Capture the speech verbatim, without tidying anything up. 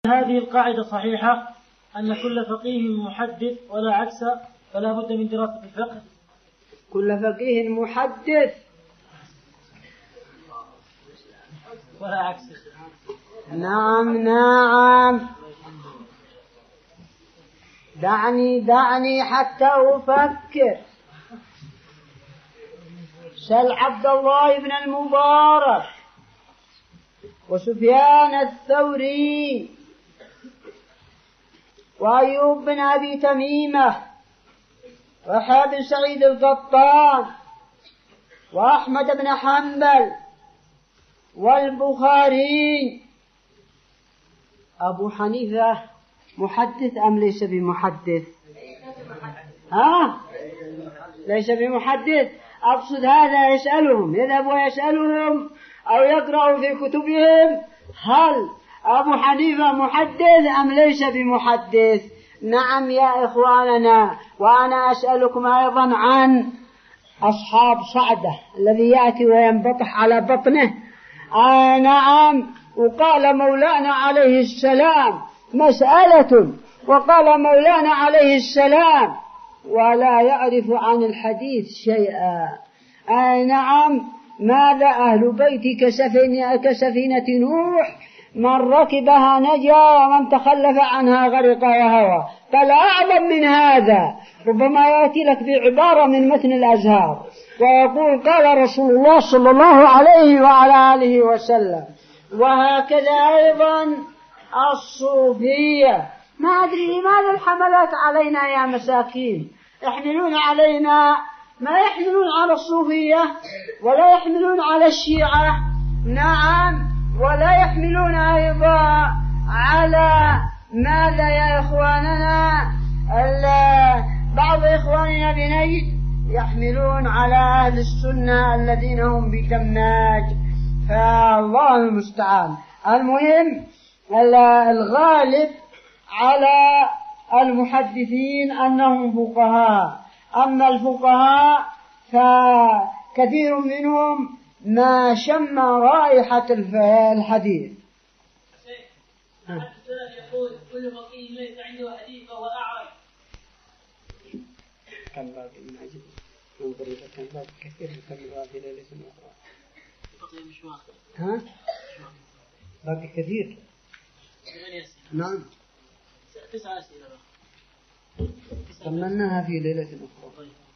هذه القاعدة صحيحة أن كل فقيه محدث ولا عكس، فلا بد من دراسة الفقه. كل فقيه محدث ولا عكس. نعم نعم. دعني دعني حتى أفكر. سل عبد الله بن المبارك وسفيان الثوري وأيوب بن أبي تميمة ويحيى بن سعيد القطان وأحمد بن حنبل والبخاري. أبو حنيفة محدث أم ليس بمحدث؟ ها؟ ليس بمحدث. أقصد هذا يسألهم، يذهب ويسألهم أو يقرأ في كتبهم هل أبو حنيفة محدث أم ليس بمحدث؟ نعم يا إخواننا. وأنا أسألكم أيضا عن أصحاب صعدة الذي يأتي وينبطح على بطنه. آه نعم. وقال مولانا عليه السلام مسألة، وقال مولانا عليه السلام ولا يعرف عن الحديث شيئا. آه نعم. ماذا أهل بيتي كسفينة, كسفينة نوح، من ركبها نجا ومن تخلف عنها غرق وهوى. قال أعظم من هذا ربما يأتي لك بعبارة من متن الأزهار ويقول قال رسول الله صلى الله عليه وعلى آله وسلم. وهكذا أيضا الصوفية. ما أدري لماذا الحملات علينا يا مساكين، يحملون علينا ما يحملون على الصوفية ولا يحملون على الشيعة. نعم. ولا يحملون أيضا على ماذا يا إخواننا؟ بعض إخواننا بنجد يحملون على أهل السنة الذين هم بكمناج، فالله المستعان. المهم الغالب على المحدثين أنهم فقهاء، أما الفقهاء فكثير منهم ما شم رائحة الحديث. يقول كل فقيه ليس عنده حديث فهو أعرف. كم باقي من عجل انظر إذا كان باقي كثير كم باقي ليلة أخرى. فقيه مش واحد. ها؟ باقي كثير. نعم. تسعة أسئلة. كملناها في ليلة أخرى.